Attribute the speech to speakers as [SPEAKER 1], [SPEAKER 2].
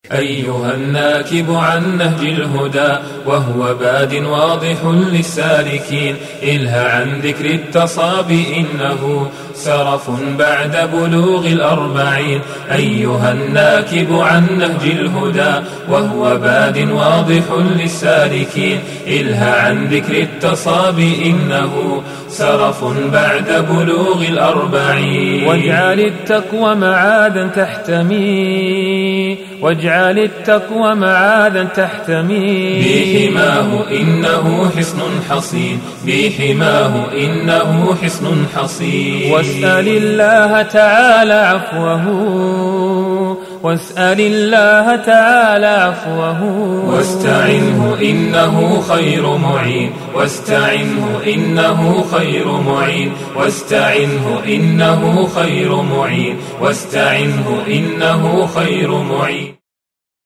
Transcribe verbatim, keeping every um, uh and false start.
[SPEAKER 1] أيها الناكب عن نهج الهدى وهو باد واضح للسالكين، إلها عن ذكر التصابي إنه سرف بعد بلوغ الأربعين. أيها الناكب عن نهج الهدى وهو باد واضح للسالكين، إلها عن ذكر التصابي إنه سرف بعد بلوغ الأربعين.
[SPEAKER 2] واجعل التقوى معاذا تحتمي، واجعل التقوى معاذا تحتمي،
[SPEAKER 1] بحماه إنه حصن حصين، بحماه إنه حصن حصين.
[SPEAKER 2] واسأل الله تعالى عفوه، واسأل الله تعالى عفوه،
[SPEAKER 1] واستعنه إنه خير معين، واستعنه إنه خير معين، واستعنه إنه خير معين، واستعنه إنه خير معين.